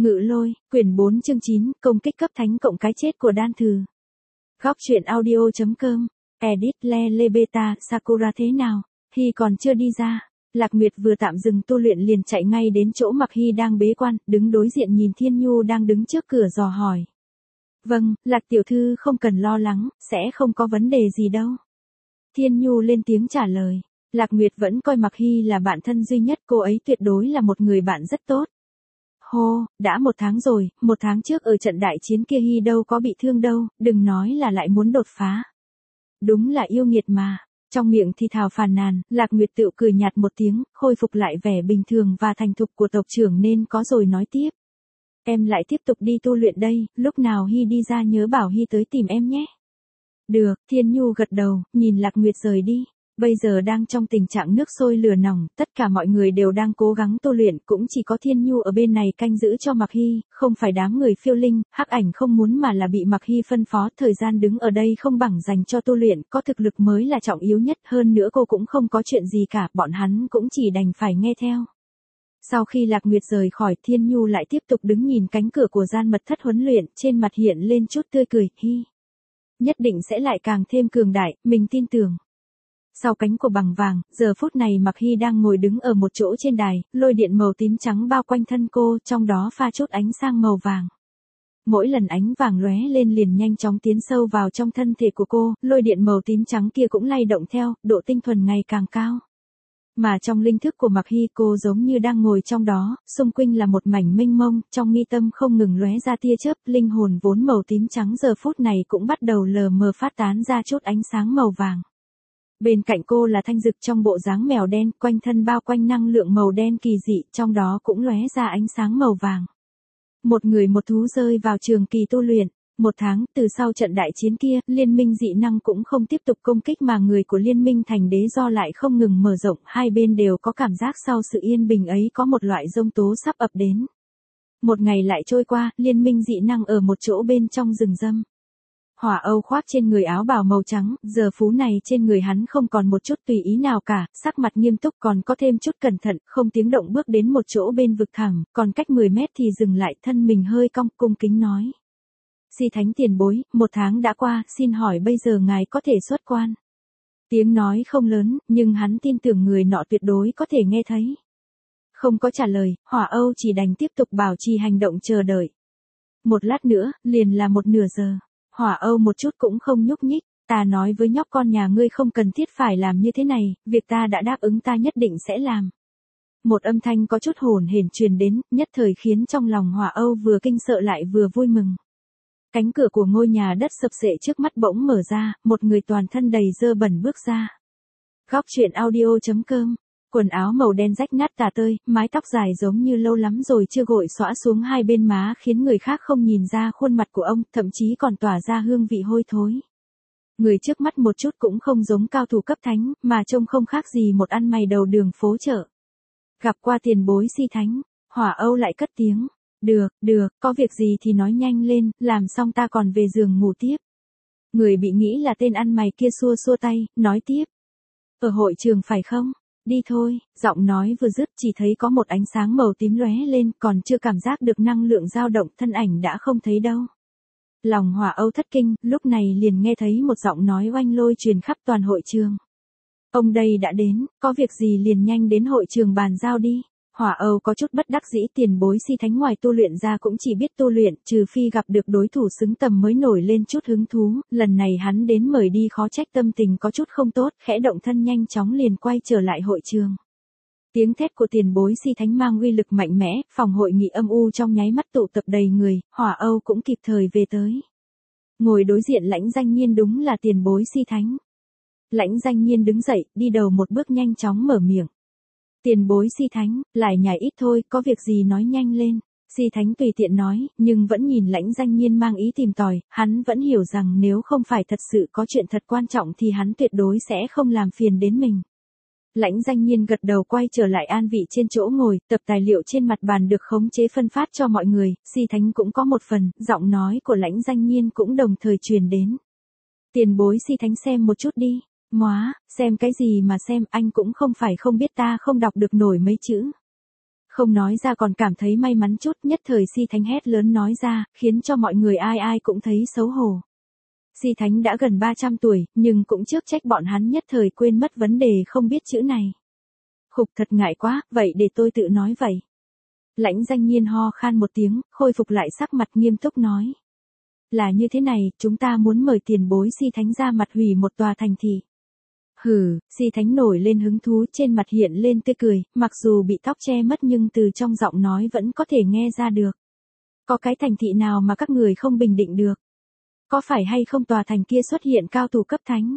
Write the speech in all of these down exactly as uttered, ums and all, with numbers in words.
Ngự Lôi, quyển bốn chương chín, công kích cấp thánh cộng cái chết của Đan Thừ. Góc truyện audio.com, edit le lê beta, Sakura thế nào? Hy còn chưa đi ra. Lạc Nguyệt vừa tạm dừng tu luyện liền chạy ngay đến chỗ Mặc Hy đang bế quan, đứng đối diện nhìn Thiên Nhu đang đứng trước cửa dò hỏi. Vâng, Lạc tiểu thư không cần lo lắng, sẽ không có vấn đề gì đâu. Thiên Nhu lên tiếng trả lời. Lạc Nguyệt vẫn coi Mặc Hy là bạn thân duy nhất, cô ấy tuyệt đối là một người bạn rất tốt. Hô, đã một tháng rồi, một tháng trước ở trận đại chiến kia Hy đâu có bị thương đâu, đừng nói là lại muốn đột phá. Đúng là yêu nghiệt mà. Trong miệng thì thào phàn nàn, Lạc Nguyệt tự cười nhạt một tiếng, khôi phục lại vẻ bình thường và thành thục của tộc trưởng nên có rồi nói tiếp. Em lại tiếp tục đi tu luyện đây, lúc nào Hy đi ra nhớ bảo Hy tới tìm em nhé. Được, Thiên Nhu gật đầu, nhìn Lạc Nguyệt rời đi. Bây giờ đang trong tình trạng nước sôi lửa nóng, tất cả mọi người đều đang cố gắng tu luyện, cũng chỉ có Thiên Nhu ở bên này canh giữ cho Mặc Hy, không phải đám người phiêu linh, hắc ảnh không muốn mà là bị Mặc Hy phân phó, thời gian đứng ở đây không bằng dành cho tu luyện, có thực lực mới là trọng yếu nhất, hơn nữa cô cũng không có chuyện gì cả, bọn hắn cũng chỉ đành phải nghe theo. Sau khi Lạc Nguyệt rời khỏi, Thiên Nhu lại tiếp tục đứng nhìn cánh cửa của gian mật thất huấn luyện, trên mặt hiện lên chút tươi cười, Hy. Nhất định sẽ lại càng thêm cường đại, mình tin tưởng. Sau cánh của bằng vàng, giờ phút này Mặc Hy đang ngồi đứng ở một chỗ trên đài, lôi điện màu tím trắng bao quanh thân cô, trong đó pha chút ánh sang màu vàng. Mỗi lần ánh vàng lóe lên liền nhanh chóng tiến sâu vào trong thân thể của cô, lôi điện màu tím trắng kia cũng lay động theo, độ tinh thuần ngày càng cao. Mà trong linh thức của Mặc Hy cô giống như đang ngồi trong đó, xung quanh là một mảnh mênh mông, trong mi tâm không ngừng lóe ra tia chớp, linh hồn vốn màu tím trắng giờ phút này cũng bắt đầu lờ mờ phát tán ra chút ánh sáng màu vàng. Bên cạnh cô là Thanh Dực trong bộ dáng mèo đen, quanh thân bao quanh năng lượng màu đen kỳ dị, trong đó cũng lóe ra ánh sáng màu vàng. Một người một thú rơi vào trường kỳ tu luyện. Một tháng, từ sau trận đại chiến kia, liên minh dị năng cũng không tiếp tục công kích mà người của liên minh thành đế do lại không ngừng mở rộng, hai bên đều có cảm giác sau sự yên bình ấy có một loại giông tố sắp ập đến. Một ngày lại trôi qua, liên minh dị năng ở một chỗ bên trong rừng râm. Hỏa Âu khoác trên người áo bào màu trắng, giờ phú này trên người hắn không còn một chút tùy ý nào cả, sắc mặt nghiêm túc còn có thêm chút cẩn thận, không tiếng động bước đến một chỗ bên vực thẳm, còn cách mười mét thì dừng lại, thân mình hơi cong, cung kính nói. Si thánh tiền bối, một tháng đã qua, xin hỏi bây giờ ngài có thể xuất quan. Tiếng nói không lớn, nhưng hắn tin tưởng người nọ tuyệt đối có thể nghe thấy. Không có trả lời, Hỏa Âu chỉ đành tiếp tục bảo trì hành động chờ đợi. Một lát nữa, liền là một nửa giờ. Hỏa Âu một chút cũng không nhúc nhích, ta nói với nhóc con nhà ngươi không cần thiết phải làm như thế này, việc ta đã đáp ứng ta nhất định sẽ làm. Một âm thanh có chút hồn hển truyền đến, nhất thời khiến trong lòng Hỏa Âu vừa kinh sợ lại vừa vui mừng. Cánh cửa của ngôi nhà đất sập sệ trước mắt bỗng mở ra, một người toàn thân đầy dơ bẩn bước ra. Góc truyện audio.com, quần áo màu đen rách nát tả tơi, mái tóc dài giống như lâu lắm rồi chưa gội xõa xuống hai bên má khiến người khác không nhìn ra khuôn mặt của ông, thậm chí còn tỏa ra hương vị hôi thối. Người trước mắt một chút cũng không giống cao thủ cấp thánh, mà trông không khác gì một ăn mày đầu đường phố chợ. Gặp qua tiền bối Si thánh, Hỏa Âu lại cất tiếng. Được, được, có việc gì thì nói nhanh lên, làm xong ta còn về giường ngủ tiếp. Người bị nghĩ là tên ăn mày kia xua xua tay, nói tiếp. Ở hội trường phải không? Đi thôi, giọng nói vừa dứt chỉ thấy có một ánh sáng màu tím lóe lên, còn chưa cảm giác được năng lượng dao động, thân ảnh đã không thấy đâu. Lòng Hỏa Âu thất kinh, lúc này liền nghe thấy một giọng nói oanh lôi truyền khắp toàn hội trường. Ông đây đã đến, có việc gì liền nhanh đến hội trường bàn giao đi. Hỏa Âu có chút bất đắc dĩ, tiền bối Si thánh ngoài tu luyện ra cũng chỉ biết tu luyện, trừ phi gặp được đối thủ xứng tầm mới nổi lên chút hứng thú, lần này hắn đến mời đi khó trách tâm tình có chút không tốt, khẽ động thân nhanh chóng liền quay trở lại hội trường. Tiếng thét của tiền bối Si thánh mang uy lực mạnh mẽ, phòng hội nghị âm u trong nháy mắt tụ tập đầy người, Hỏa Âu cũng kịp thời về tới. Ngồi đối diện Lãnh Danh Nhiên đúng là tiền bối Si thánh. Lãnh Danh Nhiên đứng dậy, đi đầu một bước nhanh chóng mở miệng. Tiền bối Si thánh, lại nhảy ít thôi, có việc gì nói nhanh lên. Si thánh tùy tiện nói, nhưng vẫn nhìn Lãnh Danh Nhiên mang ý tìm tòi, hắn vẫn hiểu rằng nếu không phải thật sự có chuyện thật quan trọng thì hắn tuyệt đối sẽ không làm phiền đến mình. Lãnh Danh Nhiên gật đầu quay trở lại an vị trên chỗ ngồi, tập tài liệu trên mặt bàn được khống chế phân phát cho mọi người, Si thánh cũng có một phần, giọng nói của Lãnh Danh Nhiên cũng đồng thời truyền đến. Tiền bối Si thánh xem một chút đi. Móa, xem cái gì mà xem, anh cũng không phải không biết ta không đọc được nổi mấy chữ. Không nói ra còn cảm thấy may mắn chút, nhất thời Si Thánh hét lớn nói ra, khiến cho mọi người ai ai cũng thấy xấu hổ. Si Thánh đã gần ba trăm tuổi, nhưng cũng trước trách bọn hắn nhất thời quên mất vấn đề không biết chữ này. Khục, thật ngại quá, vậy để tôi tự nói vậy. Lãnh Danh Nhiên ho khan một tiếng, khôi phục lại sắc mặt nghiêm túc nói. Là như thế này, chúng ta muốn mời tiền bối Si Thánh ra mặt hủy một tòa thành thị. Hừ, Si Thánh nổi lên hứng thú, trên mặt hiện lên tươi cười, mặc dù bị tóc che mất nhưng từ trong giọng nói vẫn có thể nghe ra được. Có cái thành thị nào mà các người không bình định được? Có phải hay không tòa thành kia xuất hiện cao thủ cấp thánh?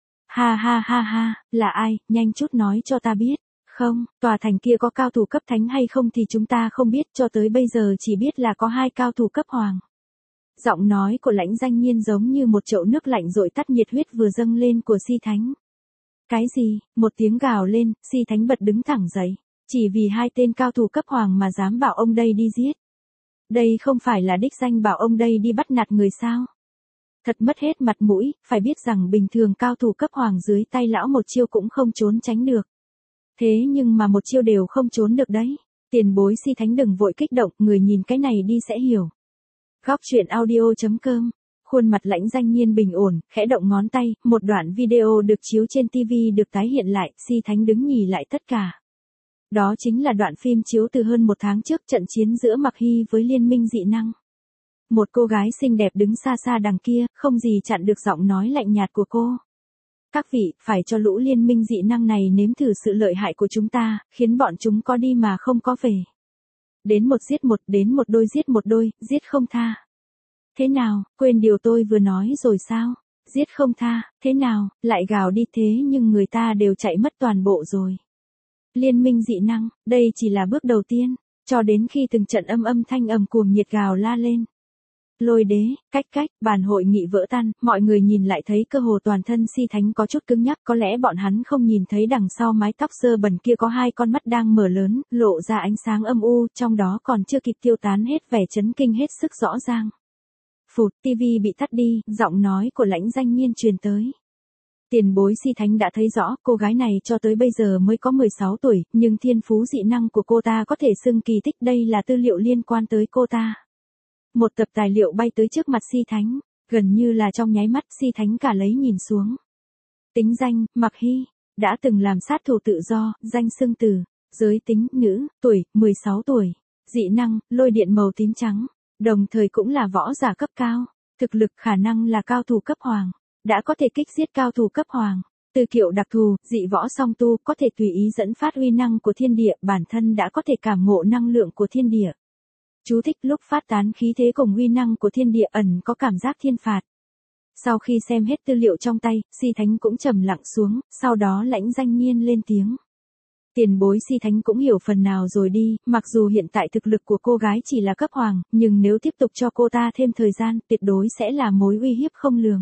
Ha ha ha ha, là ai, nhanh chút nói cho ta biết. Không, tòa thành kia có cao thủ cấp thánh hay không thì chúng ta không biết, cho tới bây giờ chỉ biết là có hai cao thủ cấp hoàng. Giọng nói của Lãnh Danh Nhiên giống như một chậu nước lạnh dội tắt nhiệt huyết vừa dâng lên của Si Thánh. Cái gì? Một tiếng gào lên, Si Thánh bật đứng thẳng dậy. Chỉ vì hai tên cao thủ cấp hoàng mà dám bảo ông đây đi giết. Đây không phải là đích danh bảo ông đây đi bắt nạt người sao? Thật mất hết mặt mũi, phải biết rằng bình thường cao thủ cấp hoàng dưới tay lão một chiêu cũng không trốn tránh được. Thế nhưng mà một chiêu đều không trốn được đấy. Tiền bối Si Thánh đừng vội kích động, người nhìn cái này đi sẽ hiểu. Góc truyện audio chấm com. Khuôn mặt Lãnh Danh Nhiên bình ổn, khẽ động ngón tay, một đoạn video được chiếu trên ti vi được tái hiện lại, Si Thánh đứng nhì lại tất cả. Đó chính là đoạn phim chiếu từ hơn một tháng trước, trận chiến giữa Mặc Hy với Liên minh dị năng. Một cô gái xinh đẹp đứng xa xa đằng kia, không gì chặn được giọng nói lạnh nhạt của cô. Các vị, phải cho lũ liên minh dị năng này nếm thử sự lợi hại của chúng ta, khiến bọn chúng có đi mà không có về. Đến một giết một, đến một đôi giết một đôi, giết không tha. Thế nào, quên điều tôi vừa nói rồi sao? Giết không tha, thế nào, lại gào đi thế nhưng người ta đều chạy mất toàn bộ rồi. Liên minh dị năng, đây chỉ là bước đầu tiên, cho đến khi từng trận âm âm thanh ầm cuồng nhiệt gào la lên. Lôi đế, cách cách, bàn hội nghị vỡ tan, mọi người nhìn lại thấy cơ hồ toàn thân Si Thánh có chút cứng nhắc, có lẽ bọn hắn không nhìn thấy đằng sau mái tóc sơ bẩn kia có hai con mắt đang mở lớn, lộ ra ánh sáng âm u, trong đó còn chưa kịp tiêu tán hết vẻ chấn kinh hết sức rõ ràng. Phụt, tivi bị tắt đi, giọng nói của Lãnh Danh Nhiên truyền tới. Tiền bối Si Thánh đã thấy rõ, cô gái này cho tới bây giờ mới có mười sáu tuổi, nhưng thiên phú dị năng của cô ta có thể xưng kỳ tích, đây là tư liệu liên quan tới cô ta. Một tập tài liệu bay tới trước mặt Si Thánh, gần như là trong nháy mắt Si Thánh cả lấy nhìn xuống. Tính danh, Mặc Hy, đã từng làm sát thủ tự do, danh xưng Từ, giới tính, nữ, tuổi, mười sáu tuổi, dị năng, lôi điện màu tím trắng, đồng thời cũng là võ giả cấp cao, thực lực khả năng là cao thủ cấp hoàng, đã có thể kích giết cao thủ cấp hoàng. Từ kiệu đặc thù, dị võ song tu, có thể tùy ý dẫn phát uy năng của thiên địa, bản thân đã có thể cảm ngộ năng lượng của thiên địa. Chú thích lúc phát tán khí thế cùng uy năng của thiên địa ẩn có cảm giác thiên phạt. Sau khi xem hết tư liệu trong tay, Si Thánh cũng trầm lặng xuống, sau đó Lãnh Danh Nhiên lên tiếng. Tiền bối Si Thánh cũng hiểu phần nào rồi đi, mặc dù hiện tại thực lực của cô gái chỉ là cấp hoàng, nhưng nếu tiếp tục cho cô ta thêm thời gian, tuyệt đối sẽ là mối uy hiếp không lường.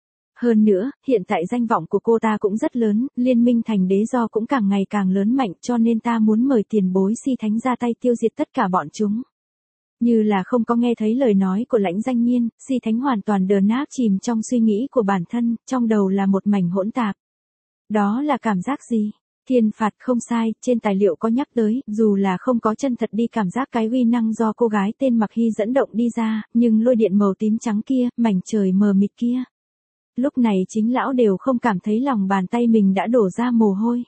Hơn nữa, hiện tại danh vọng của cô ta cũng rất lớn, liên minh thành đế do cũng càng ngày càng lớn mạnh, cho nên ta muốn mời tiền bối Si Thánh ra tay tiêu diệt tất cả bọn chúng. Như là không có nghe thấy lời nói của Lãnh Danh Nhiên, Si Thánh hoàn toàn đờ nát chìm trong suy nghĩ của bản thân, trong đầu là một mảnh hỗn tạp. Đó là cảm giác gì? Thiên phạt không sai, trên tài liệu có nhắc tới, dù là không có chân thật đi cảm giác cái uy năng do cô gái tên Mặc Hy dẫn động đi ra, nhưng lôi điện màu tím trắng kia, mảnh trời mờ mịt kia. Lúc này chính lão đều không cảm thấy lòng bàn tay mình đã đổ ra mồ hôi.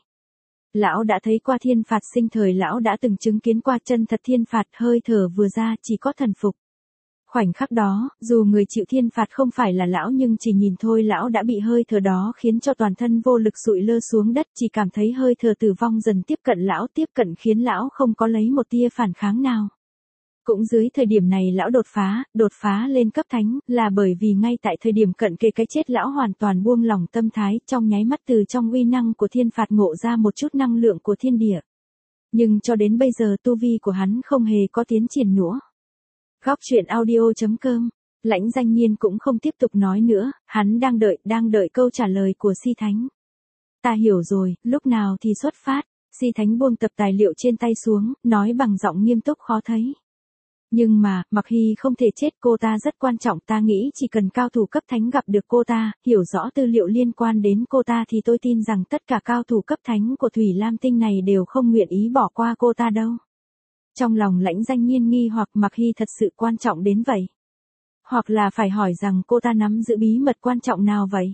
Lão đã thấy qua thiên phạt sinh thời, lão đã từng chứng kiến qua chân thật thiên phạt, hơi thở vừa ra chỉ có thần phục. Khoảnh khắc đó, dù người chịu thiên phạt không phải là lão nhưng chỉ nhìn thôi lão đã bị hơi thở đó khiến cho toàn thân vô lực sụi lơ xuống đất, chỉ cảm thấy hơi thở tử vong dần tiếp cận lão, tiếp cận khiến lão không có lấy một tia phản kháng nào. Cũng dưới thời điểm này lão đột phá, đột phá lên cấp thánh, là bởi vì ngay tại thời điểm cận kề cái chết lão hoàn toàn buông lỏng tâm thái, trong nháy mắt từ trong uy năng của thiên phạt ngộ ra một chút năng lượng của thiên địa. Nhưng cho đến bây giờ tu vi của hắn không hề có tiến triển nữa. Góc truyện audio chấm com. Lãnh Danh Nhiên cũng không tiếp tục nói nữa, hắn đang đợi, đang đợi câu trả lời của Si Thánh. Ta hiểu rồi, lúc nào thì xuất phát? Si Thánh buông tập tài liệu trên tay xuống, nói bằng giọng nghiêm túc khó thấy. Nhưng mà, Mặc Hy không thể chết, cô ta rất quan trọng, ta nghĩ chỉ cần cao thủ cấp thánh gặp được cô ta, hiểu rõ tư liệu liên quan đến cô ta thì tôi tin rằng tất cả cao thủ cấp thánh của Thủy Lam Tinh này đều không nguyện ý bỏ qua cô ta đâu. Trong lòng Lãnh Danh Nhiên nghi hoặc Mạc Hy thật sự quan trọng đến vậy. Hoặc là phải hỏi rằng cô ta nắm giữ bí mật quan trọng nào vậy?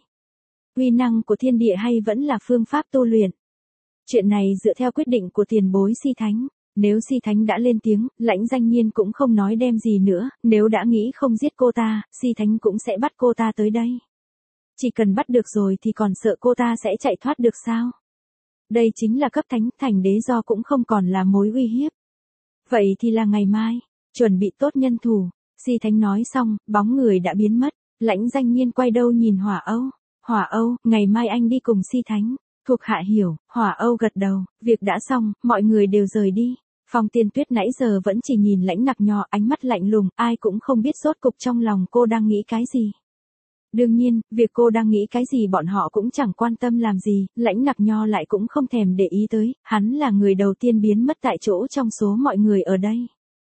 Uy năng của thiên địa hay vẫn là phương pháp tu luyện? Chuyện này dựa theo quyết định của tiền bối Si Thánh. Nếu Si Thánh đã lên tiếng, Lãnh Danh Nhiên cũng không nói đem gì nữa, nếu đã nghĩ không giết cô ta, Si Thánh cũng sẽ bắt cô ta tới đây. Chỉ cần bắt được rồi thì còn sợ cô ta sẽ chạy thoát được sao? Đây chính là cấp thánh, thành đế do cũng không còn là mối uy hiếp. Vậy thì là ngày mai, chuẩn bị tốt nhân thủ. Si Thánh nói xong, bóng người đã biến mất. Lãnh Danh Nhiên quay đầu nhìn Hỏa Âu. Hỏa Âu, ngày mai anh đi cùng Si Thánh. Thuộc hạ hiểu, Hỏa Âu gật đầu, việc đã xong, mọi người đều rời đi. Phong Tiên Tuyết nãy giờ vẫn chỉ nhìn Lãnh Nặc Nho ánh mắt lạnh lùng, ai cũng không biết rốt cục trong lòng cô đang nghĩ cái gì. Đương nhiên, việc cô đang nghĩ cái gì bọn họ cũng chẳng quan tâm làm gì, Lãnh Nặc Nho lại cũng không thèm để ý tới, hắn là người đầu tiên biến mất tại chỗ trong số mọi người ở đây.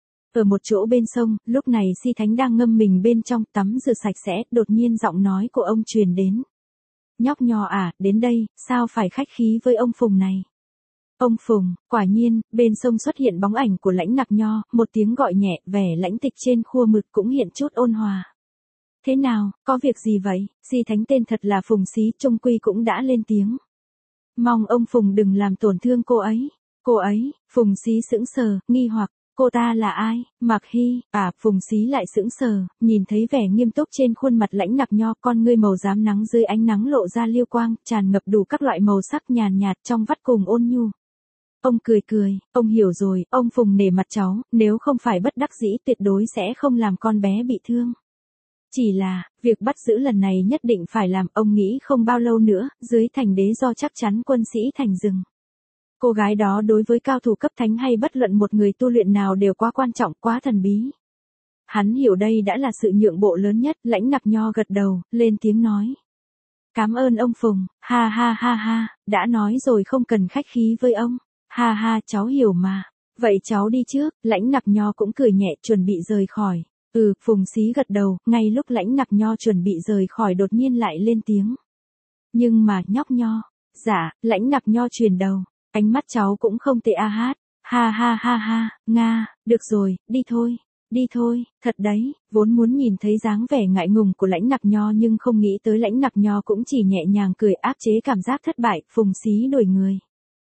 Ở một chỗ bên sông, lúc này Si Thánh đang ngâm mình bên trong tắm rửa sạch sẽ, đột nhiên giọng nói của ông truyền đến. Nhóc Nho à, đến đây, sao phải khách khí với ông Phùng này? Ông Phùng, quả nhiên, bên sông xuất hiện bóng ảnh của Lãnh Nặc Nho, một tiếng gọi nhẹ, vẻ lãnh tịch trên khuôn mực cũng hiện chút ôn hòa. Thế nào, có việc gì vậy? Si Thánh tên thật là Phùng Xí, trung quy cũng đã lên tiếng. Mong ông Phùng đừng làm tổn thương cô ấy. Cô ấy, Phùng Xí sững sờ, nghi hoặc, cô ta là ai? Mạc Hy, à, Phùng Xí lại sững sờ, nhìn thấy vẻ nghiêm túc trên khuôn mặt Lãnh Nặc Nho, con ngươi màu xám nắng dưới ánh nắng lộ ra liêu quang, tràn ngập đủ các loại màu sắc nhàn nhạt trong vắt cùng ôn nhu. Ông cười cười, ông hiểu rồi, ông Phùng nể mặt cháu, nếu không phải bất đắc dĩ tuyệt đối sẽ không làm con bé bị thương. Chỉ là, việc bắt giữ lần này nhất định phải làm, ông nghĩ không bao lâu nữa, dưới thành đế do chắc chắn quân sĩ thành rừng. Cô gái đó đối với cao thủ cấp thánh hay bất luận một người tu luyện nào đều quá quan trọng, quá thần bí. Hắn hiểu đây đã là sự nhượng bộ lớn nhất, Lãnh Nặc Nho gật đầu, lên tiếng nói. Cảm ơn ông Phùng, ha ha ha ha, đã nói rồi không cần khách khí với ông, ha ha cháu hiểu mà, vậy cháu đi trước, Lãnh Nặc Nho cũng cười nhẹ chuẩn bị rời khỏi. Ừ, Phùng Xí gật đầu, ngay lúc Lãnh Nặc Nho chuẩn bị rời khỏi đột nhiên lại lên tiếng. Nhưng mà, nhóc Nho, dạ, Lãnh Nặc Nho truyền đầu, ánh mắt cháu cũng không tệ a hát, ha ha ha ha, Nga, được rồi, đi thôi, đi thôi, thật đấy, vốn muốn nhìn thấy dáng vẻ ngại ngùng của Lãnh Nặc Nho nhưng không nghĩ tới Lãnh Nặc Nho cũng chỉ nhẹ nhàng cười áp chế cảm giác thất bại, Phùng Xí đổi người.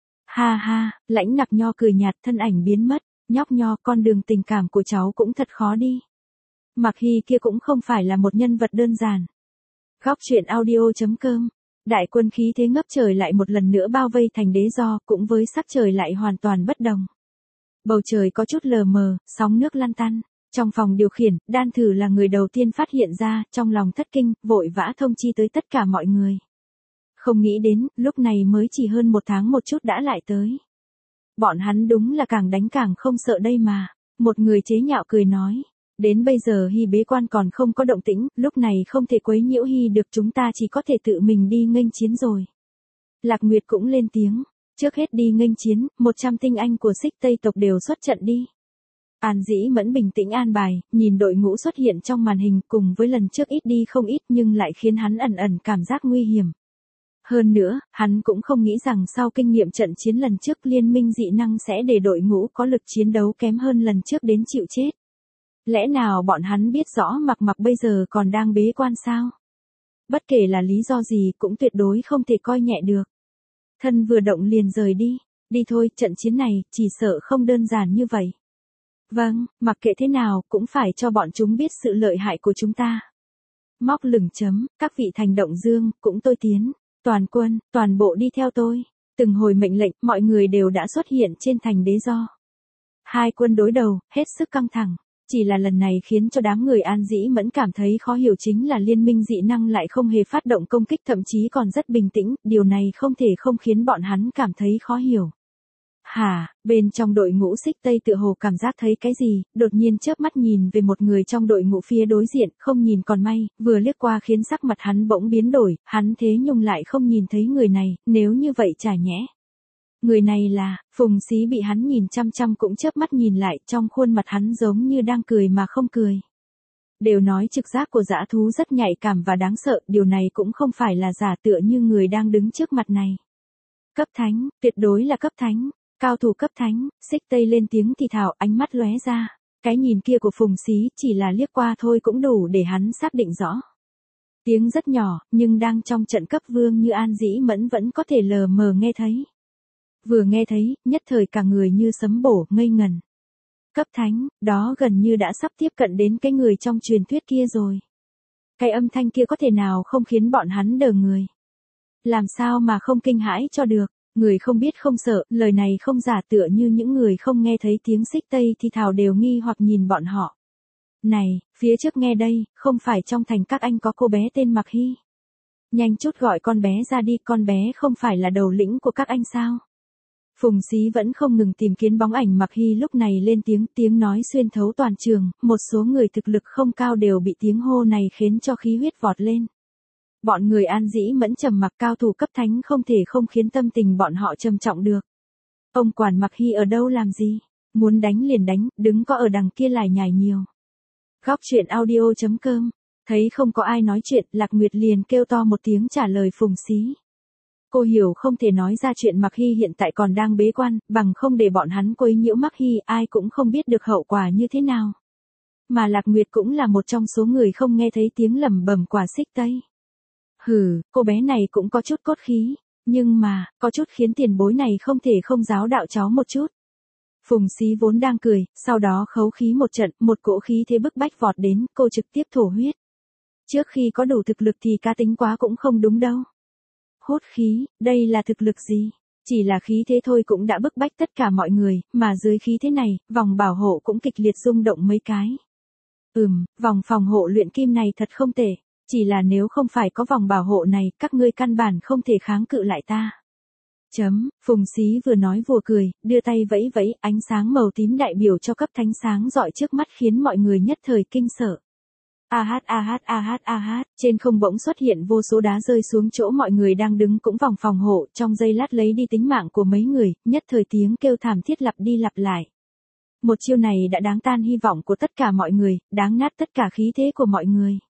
Ha ha, Lãnh Nặc Nho cười nhạt thân ảnh biến mất, nhóc Nho con đường tình cảm của cháu cũng thật khó đi. Mạc Hy kia cũng không phải là một nhân vật đơn giản. Góc truyện audio chấm com. Đại quân khí thế ngấp trời lại một lần nữa bao vây thành đế do, cũng với sắc trời lại hoàn toàn bất đồng. Bầu trời có chút lờ mờ, sóng nước lăn tăn. Trong phòng điều khiển, Đan Thử là người đầu tiên phát hiện ra, trong lòng thất kinh, vội vã thông chi tới tất cả mọi người. Không nghĩ đến, lúc này mới chỉ hơn một tháng một chút đã lại tới. Bọn hắn đúng là càng đánh càng không sợ đây mà. Một người chế nhạo cười nói. Đến bây giờ Hy bế quan còn không có động tĩnh, lúc này không thể quấy nhiễu Hy được, chúng ta chỉ có thể tự mình đi nghênh chiến rồi. Lạc Nguyệt cũng lên tiếng, trước hết đi nghênh chiến, một trăm tinh anh của Xích Tây tộc đều xuất trận đi. An Dĩ Mẫn bình tĩnh an bài, nhìn đội ngũ xuất hiện trong màn hình cùng với lần trước ít đi không ít nhưng lại khiến hắn ẩn ẩn cảm giác nguy hiểm. Hơn nữa, hắn cũng không nghĩ rằng sau kinh nghiệm trận chiến lần trước liên minh dị năng sẽ để đội ngũ có lực chiến đấu kém hơn lần trước đến chịu chết. Lẽ nào bọn hắn biết rõ Mặc Mặc bây giờ còn đang bế quan sao? Bất kể là lý do gì cũng tuyệt đối không thể coi nhẹ được. Thân vừa động liền rời đi. Đi thôi, trận chiến này, chỉ sợ không đơn giản như vậy. Vâng, mặc kệ thế nào, cũng phải cho bọn chúng biết sự lợi hại của chúng ta. Móc lửng chấm, các vị thành động dương, cũng tôi tiến. Toàn quân, toàn bộ đi theo tôi. Từng hồi mệnh lệnh, mọi người đều đã xuất hiện trên thành đế do. Hai quân đối đầu, hết sức căng thẳng. Chỉ là lần này khiến cho đám người An Dĩ Mẫn cảm thấy khó hiểu chính là liên minh dị năng lại không hề phát động công kích, thậm chí còn rất bình tĩnh, điều này không thể không khiến bọn hắn cảm thấy khó hiểu. Hả, bên trong đội ngũ Xích Tây tựa hồ cảm giác thấy cái gì, đột nhiên chớp mắt nhìn về một người trong đội ngũ phía đối diện, không nhìn còn may, vừa liếc qua khiến sắc mặt hắn bỗng biến đổi, hắn thế nhưng lại không nhìn thấy người này, nếu như vậy chả nhẽ. Người này là, Phùng Xí bị hắn nhìn chăm chăm cũng chớp mắt nhìn lại, trong khuôn mặt hắn giống như đang cười mà không cười. Đều nói trực giác của dã thú rất nhạy cảm và đáng sợ, điều này cũng không phải là giả, tựa như người đang đứng trước mặt này. Cấp thánh, tuyệt đối là cấp thánh. Cao thủ cấp thánh, Xích Tây lên tiếng thì thào, ánh mắt lóe ra. Cái nhìn kia của Phùng Xí chỉ là liếc qua thôi cũng đủ để hắn xác định rõ. Tiếng rất nhỏ, nhưng đang trong trận cấp vương như An Dĩ Mẫn vẫn có thể lờ mờ nghe thấy. Vừa nghe thấy, nhất thời cả người như sấm bổ, ngây ngần. Cấp thánh, đó gần như đã sắp tiếp cận đến cái người trong truyền thuyết kia rồi. Cái âm thanh kia có thể nào không khiến bọn hắn đờ người. Làm sao mà không kinh hãi cho được, người không biết không sợ, lời này không giả tựa như những người không nghe thấy tiếng Xích Tây thì thào đều nghi hoặc nhìn bọn họ. Này, phía trước nghe đây, không phải trong thành các anh có cô bé tên Mạc Hy. Nhanh chút gọi con bé ra đi, con bé không phải là đầu lĩnh của các anh sao? Phùng Xí vẫn không ngừng tìm kiếm bóng ảnh Mạc Hy lúc này lên tiếng, tiếng nói xuyên thấu toàn trường, một số người thực lực không cao đều bị tiếng hô này khiến cho khí huyết vọt lên. Bọn người An Dĩ Mẫn trầm mặc, cao thủ cấp thánh không thể không khiến tâm tình bọn họ trầm trọng được. Ông quản Mạc Hy ở đâu làm gì? Muốn đánh liền đánh, đứng có ở đằng kia lải nhải nhiều. Góc truyện audio chấm com. Thấy không có ai nói chuyện, Lạc Nguyệt liền kêu to một tiếng trả lời Phùng Xí. Cô hiểu không thể nói ra chuyện Mạc Hy hiện tại còn đang bế quan, bằng không để bọn hắn quấy nhiễu Mạc Hy, ai cũng không biết được hậu quả như thế nào. Mà Lạc Nguyệt cũng là một trong số người không nghe thấy tiếng lẩm bẩm của Xích Tây. Hừ, cô bé này cũng có chút cốt khí, nhưng mà, có chút khiến tiền bối này không thể không giáo đạo cháu một chút. Phùng Xí vốn đang cười, sau đó khấu khí một trận, một cỗ khí thế bức bách vọt đến, cô trực tiếp thổ huyết. Trước khi có đủ thực lực thì cá tính quá cũng không đúng đâu. Hút khí, đây là thực lực gì? Chỉ là khí thế thôi cũng đã bức bách tất cả mọi người, mà dưới khí thế này, vòng bảo hộ cũng kịch liệt rung động mấy cái. Ừm, vòng phòng hộ luyện kim này thật không tệ, chỉ là nếu không phải có vòng bảo hộ này, các ngươi căn bản không thể kháng cự lại ta. Chấm, Phùng Xí vừa nói vừa cười, đưa tay vẫy vẫy, ánh sáng màu tím đại biểu cho cấp thánh sáng rọi trước mắt khiến mọi người nhất thời kinh sợ. A hát a hát a hát a hát, trên không bỗng xuất hiện vô số đá rơi xuống chỗ mọi người đang đứng cũng vòng phòng hộ, trong giây lát lấy đi tính mạng của mấy người, nhất thời tiếng kêu thảm thiết lặp đi lặp lại. Một chiêu này đã đáng tan hy vọng của tất cả mọi người, đáng nát tất cả khí thế của mọi người.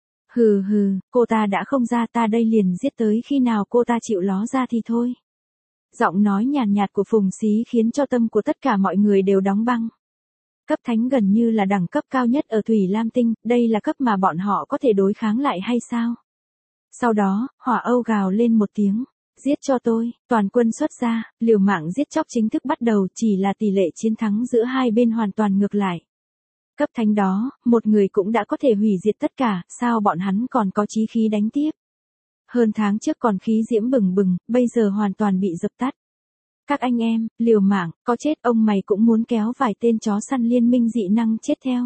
Hừ hừ, cô ta đã không ra, ta đây liền giết tới khi nào cô ta chịu ló ra thì thôi. Giọng nói nhàn nhạt của Phùng Xí khiến cho tâm của tất cả mọi người đều đóng băng. Cấp thánh gần như là đẳng cấp cao nhất ở Thủy Lam Tinh, đây là cấp mà bọn họ có thể đối kháng lại hay sao? Sau đó, Hỏa Âu gào lên một tiếng, giết cho tôi, toàn quân xuất ra, liều mạng giết chóc chính thức bắt đầu, chỉ là tỷ lệ chiến thắng giữa hai bên hoàn toàn ngược lại. Cấp thánh đó, một người cũng đã có thể hủy diệt tất cả, sao bọn hắn còn có chí khí đánh tiếp? Hơn tháng trước còn khí diễm bừng bừng, bây giờ hoàn toàn bị dập tắt. Các anh em, liều mạng, có chết ông mày cũng muốn kéo vài tên chó săn liên minh dị năng chết theo.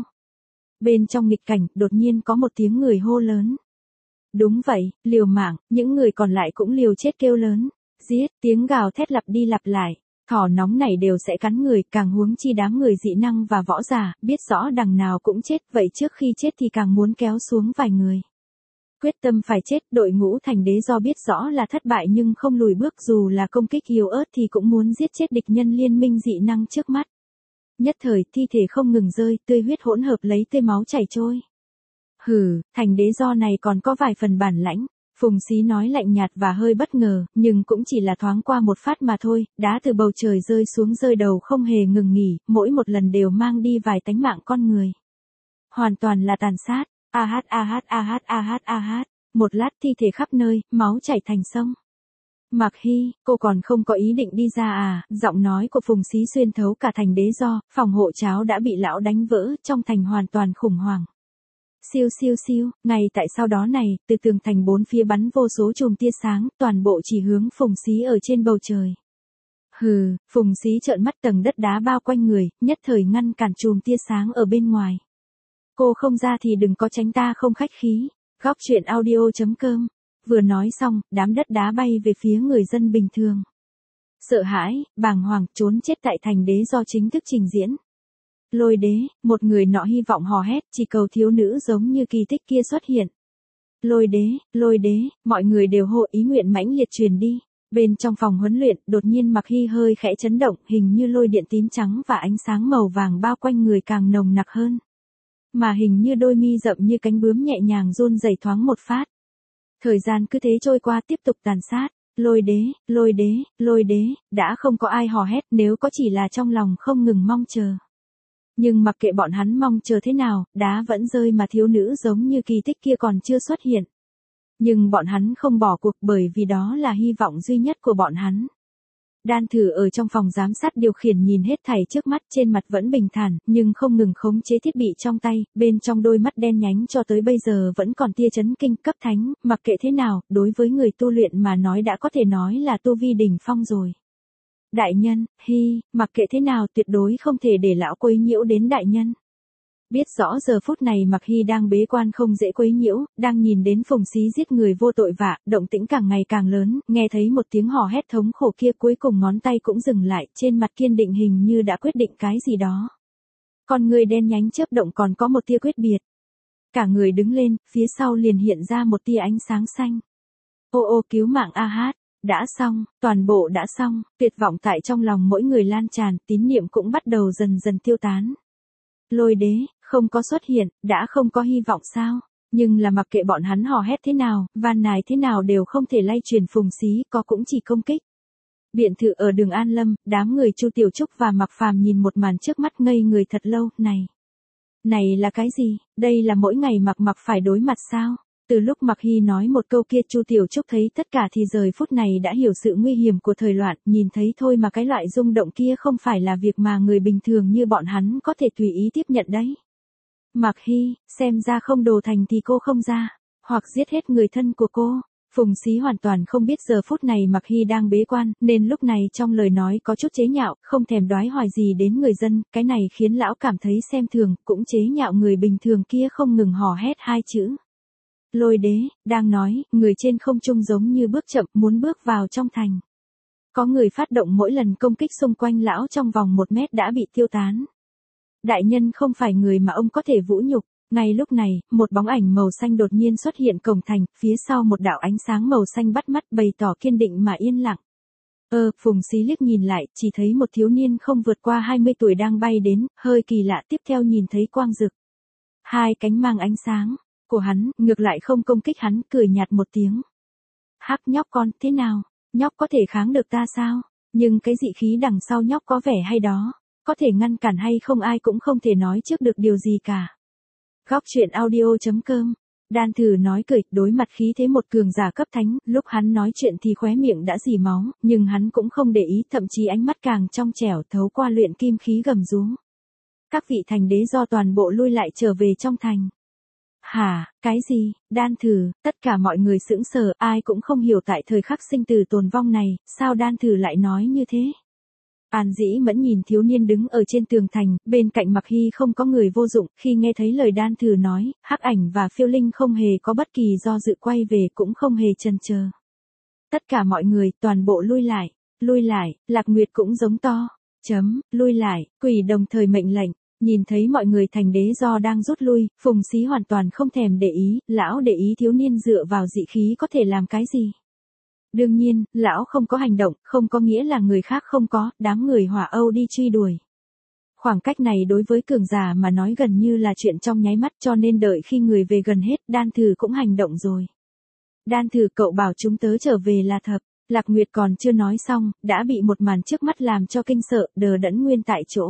Bên trong nghịch cảnh, đột nhiên có một tiếng người hô lớn. Đúng vậy, liều mạng, những người còn lại cũng liều chết kêu lớn. Giết, tiếng gào thét lặp đi lặp lại. Thỏ nóng này đều sẽ cắn người, càng huống chi đám người dị năng và võ giả, biết rõ đằng nào cũng chết, vậy trước khi chết thì càng muốn kéo xuống vài người. Quyết tâm phải chết, đội ngũ thành đế do biết rõ là thất bại nhưng không lùi bước, dù là công kích yếu ớt thì cũng muốn giết chết địch nhân liên minh dị năng trước mắt. Nhất thời, thi thể không ngừng rơi, tươi huyết hỗn hợp lấy tươi máu chảy trôi. Hừ, thành đế do này còn có vài phần bản lãnh. Phùng Xí nói lạnh nhạt và hơi bất ngờ, nhưng cũng chỉ là thoáng qua một phát mà thôi, đá từ bầu trời rơi xuống rơi đầu không hề ngừng nghỉ, mỗi một lần đều mang đi vài tánh mạng con người. Hoàn toàn là tàn sát. A hát a hát a hát a hát a hát, một lát thi thể khắp nơi, máu chảy thành sông. Mạc Hy, cô còn không có ý định đi ra à? Giọng nói của Phùng Xí xuyên thấu cả thành đế do, phòng hộ cháo đã bị lão đánh vỡ, trong thành hoàn toàn khủng hoảng. Siêu siêu siêu, ngay tại sau đó này, từ tường thành bốn phía bắn vô số chùm tia sáng, toàn bộ chỉ hướng Phùng Xí ở trên bầu trời. Hừ, Phùng Xí trợn mắt, tầng đất đá bao quanh người, nhất thời ngăn cản chùm tia sáng ở bên ngoài. Cô không ra thì đừng có tránh ta không khách khí. Góc truyện audio chấm com. Vừa nói xong, đám đất đá bay về phía người dân bình thường. Sợ hãi, bàng hoàng, trốn chết tại thành đế do chính thức trình diễn. Lôi đế, một người nọ hy vọng hò hét, chỉ cầu thiếu nữ giống như kỳ tích kia xuất hiện. Lôi đế, lôi đế, mọi người đều hô ý nguyện mãnh liệt truyền đi. Bên trong phòng huấn luyện, đột nhiên Mạc Hy hơi khẽ chấn động, hình như lôi điện tím trắng và ánh sáng màu vàng bao quanh người càng nồng nặc hơn. Mà hình như đôi mi rậm như cánh bướm nhẹ nhàng run rẩy thoáng một phát. Thời gian cứ thế trôi qua, tiếp tục tàn sát. Lôi đế, lôi đế, lôi đế, đã không có ai hò hét nếu có chỉ là trong lòng không ngừng mong chờ. Nhưng mặc kệ bọn hắn mong chờ thế nào, đá vẫn rơi mà thiếu nữ giống như kỳ tích kia còn chưa xuất hiện. Nhưng bọn hắn không bỏ cuộc bởi vì đó là hy vọng duy nhất của bọn hắn. Đan Thử ở trong phòng giám sát điều khiển nhìn hết thảy trước mắt, trên mặt vẫn bình thản, nhưng không ngừng khống chế thiết bị trong tay, bên trong đôi mắt đen nhánh cho tới bây giờ vẫn còn tia chấn kinh. Cấp thánh, mặc kệ thế nào, đối với người tu luyện mà nói đã có thể nói là tu vi đỉnh phong rồi. Đại nhân, hi, mặc kệ thế nào tuyệt đối không thể để lão quấy nhiễu đến đại nhân. Biết rõ giờ phút này Mạc Hy đang bế quan không dễ quấy nhiễu, đang nhìn đến Phùng Xí giết người vô tội vạ, động tĩnh càng ngày càng lớn, nghe thấy một tiếng hò hét thống khổ kia cuối cùng ngón tay cũng dừng lại, trên mặt kiên định hình như đã quyết định cái gì đó. Con người đen nhánh chớp động còn có một tia quyết biệt. Cả người đứng lên, phía sau liền hiện ra một tia ánh sáng xanh. Ô ô cứu mạng a hát. Đã xong, toàn bộ đã xong, tuyệt vọng tại trong lòng mỗi người lan tràn, tín niệm cũng bắt đầu dần dần tiêu tán. Lôi đế, không có xuất hiện, đã không có hy vọng sao? Nhưng là mặc kệ bọn hắn hò hét thế nào, van nài thế nào đều không thể lay truyền Phùng Xí, có cũng chỉ công kích. Biện thự ở đường An Lâm, đám người Chu Tiểu Trúc và Mạc Phàm nhìn một màn trước mắt ngây người thật lâu, này. Này là cái gì? Đây là mỗi ngày Mạc Mạc phải đối mặt sao? Từ lúc Mạc Hy nói một câu kia Chu Tiểu Trúc thấy tất cả thì giờ phút này đã hiểu sự nguy hiểm của thời loạn, nhìn thấy thôi mà cái loại rung động kia không phải là việc mà người bình thường như bọn hắn có thể tùy ý tiếp nhận đấy. Mạc Hy, xem ra không đồ thành thì cô không ra, hoặc giết hết người thân của cô. Phùng Xí hoàn toàn không biết giờ phút này Mạc Hy đang bế quan, nên lúc này trong lời nói có chút chế nhạo, không thèm đoái hoài gì đến người dân, cái này khiến lão cảm thấy xem thường, cũng chế nhạo người bình thường kia không ngừng hò hét hai chữ. Lôi đế, đang nói, người trên không trung giống như bước chậm muốn bước vào trong thành. Có người phát động mỗi lần công kích xung quanh lão trong vòng một mét đã bị tiêu tán. Đại nhân không phải người mà ông có thể vũ nhục. Ngay lúc này, một bóng ảnh màu xanh đột nhiên xuất hiện cổng thành, phía sau một đạo ánh sáng màu xanh bắt mắt bày tỏ kiên định mà yên lặng. Ơ, Phùng Xí liếc nhìn lại, chỉ thấy một thiếu niên không vượt qua hai mươi tuổi đang bay đến, hơi kỳ lạ tiếp theo nhìn thấy quang rực. Hai cánh mang ánh sáng. Của hắn, ngược lại không công kích hắn, cười nhạt một tiếng. Hắc nhóc con, thế nào? Nhóc có thể kháng được ta sao? Nhưng cái dị khí đằng sau nhóc có vẻ hay đó. Có thể ngăn cản hay không ai cũng không thể nói trước được điều gì cả. Góc truyện audio chấm com. Đan Thử nói cười, đối mặt khí thế một cường giả cấp thánh, lúc hắn nói chuyện thì khóe miệng đã rỉ máu, nhưng hắn cũng không để ý, thậm chí ánh mắt càng trong trẻo thấu qua luyện kim khí gầm rú. Các vị thành đế do toàn bộ lui lại trở về trong thành. Hả, cái gì? Đan Thử, tất cả mọi người sững sờ, ai cũng không hiểu tại thời khắc sinh tử tồn vong này, sao Đan Thử lại nói như thế? An Dĩ Mẫn nhìn thiếu niên đứng ở trên tường thành, bên cạnh Mạc Hy không có người vô dụng, khi nghe thấy lời Đan Thử nói, Hắc Ảnh và Phiêu Linh không hề có bất kỳ do dự quay về cũng không hề chần chờ. Tất cả mọi người, toàn bộ lui lại, lui lại, Lạc Nguyệt cũng giống to, chấm, lui lại, Quỷ đồng thời mệnh lệnh. Nhìn thấy mọi người thành đế do đang rút lui, Phùng Xí hoàn toàn không thèm để ý, lão để ý thiếu niên dựa vào dị khí có thể làm cái gì. Đương nhiên, lão không có hành động, không có nghĩa là người khác không có, đám người Hỏa Âu đi truy đuổi. Khoảng cách này đối với cường giả mà nói gần như là chuyện trong nháy mắt cho nên đợi khi người về gần hết, Đan Thử cũng hành động rồi. Đan Thử cậu bảo chúng tớ trở về là thật. Lạc Nguyệt còn chưa nói xong, đã bị một màn trước mắt làm cho kinh sợ, đờ đẫn nguyên tại chỗ.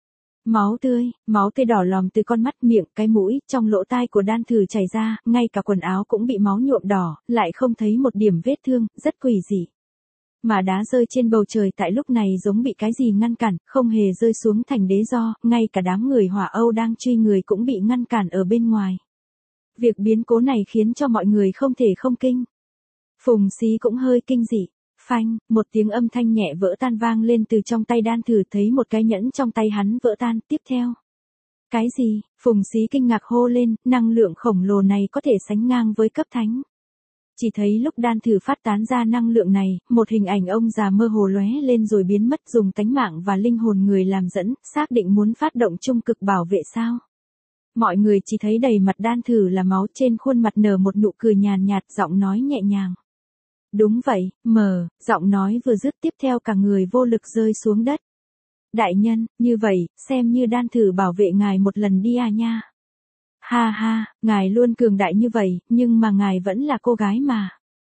Máu tươi, máu tươi đỏ lòm từ con mắt, miệng, cái mũi, trong lỗ tai của Đan Thử chảy ra, ngay cả quần áo cũng bị máu nhuộm đỏ, lại không thấy một điểm vết thương, rất quỷ dị. Mà đá rơi trên bầu trời tại lúc này giống bị cái gì ngăn cản, không hề rơi xuống thành đế do, ngay cả đám người Hỏa Âu đang truy người cũng bị ngăn cản ở bên ngoài. Việc biến cố này khiến cho mọi người không thể không kinh. Phùng Xí cũng hơi kinh dị. Phanh, một tiếng âm thanh nhẹ vỡ tan vang lên từ trong tay Đan Thử, thấy một cái nhẫn trong tay hắn vỡ tan, tiếp theo. Cái gì? Phùng Xí kinh ngạc hô lên, năng lượng khổng lồ này có thể sánh ngang với cấp thánh. Chỉ thấy lúc Đan Thử phát tán ra năng lượng này, một hình ảnh ông già mơ hồ lóe lên rồi biến mất, dùng tánh mạng và linh hồn người làm dẫn, xác định muốn phát động trung cực bảo vệ sao. Mọi người chỉ thấy đầy mặt Đan Thử là máu, trên khuôn mặt nở một nụ cười nhàn nhạt, giọng nói nhẹ nhàng. Đúng vậy, mờ, giọng nói vừa dứt tiếp theo cả người vô lực rơi xuống đất. Đại nhân, như vậy, xem như Đan Thử bảo vệ ngài một lần đi à nha. Ha ha, ngài luôn cường đại như vậy, nhưng mà ngài vẫn là cô gái mà.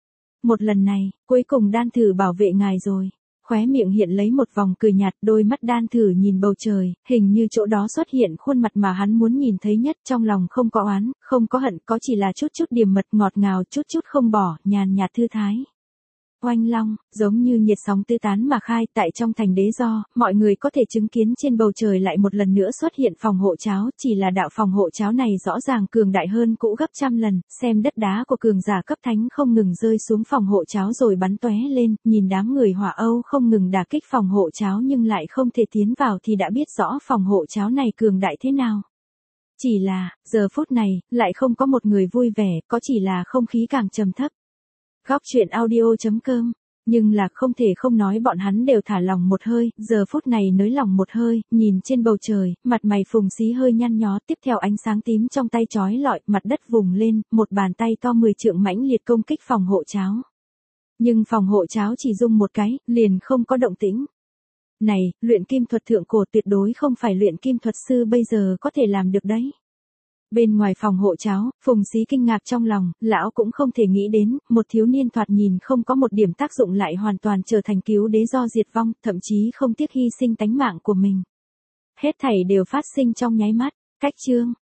Một lần này, cuối cùng đan thử bảo vệ ngài rồi. Khóe miệng hiện lấy một vòng cười nhạt, đôi mắt đan thử nhìn bầu trời, hình như chỗ đó xuất hiện khuôn mặt mà hắn muốn nhìn thấy nhất, trong lòng không có oán, không có hận, có chỉ là chút chút điềm mật ngọt ngào, chút chút không bỏ, nhàn nhạt thư thái. Oanh long, giống như nhiệt sóng tứ tán mà khai tại trong thành đế do, mọi người có thể chứng kiến trên bầu trời lại một lần nữa xuất hiện phòng hộ cháo, chỉ là đạo phòng hộ cháo này rõ ràng cường đại hơn cũ gấp trăm lần, xem đất đá của cường giả cấp thánh không ngừng rơi xuống phòng hộ cháo rồi bắn tóe lên, nhìn đám người hỏa Âu không ngừng đả kích phòng hộ cháo nhưng lại không thể tiến vào thì đã biết rõ phòng hộ cháo này cường đại thế nào. Chỉ là, giờ phút này, lại không có một người vui vẻ, có chỉ là không khí càng trầm thấp. Góc truyện audio.com, nhưng là không thể không nói bọn hắn đều thả lòng một hơi, giờ phút này nới lòng một hơi, nhìn trên bầu trời, mặt mày Phùng Xí hơi nhăn nhó, tiếp theo ánh sáng tím trong tay chói lọi, mặt đất vùng lên, một bàn tay to mười trượng mãnh liệt công kích phòng hộ cháo. Nhưng phòng hộ cháo chỉ rung một cái, liền không có động tĩnh. Này, luyện kim thuật thượng cổ tuyệt đối không phải luyện kim thuật sư bây giờ có thể làm được đấy. Bên ngoài phòng hộ cháo, Phùng Xí kinh ngạc trong lòng, lão cũng không thể nghĩ đến, một thiếu niên thoạt nhìn không có một điểm tác dụng lại hoàn toàn trở thành cứu đế do diệt vong, thậm chí không tiếc hy sinh tánh mạng của mình. Hết thảy đều phát sinh trong nháy mắt, cách chương.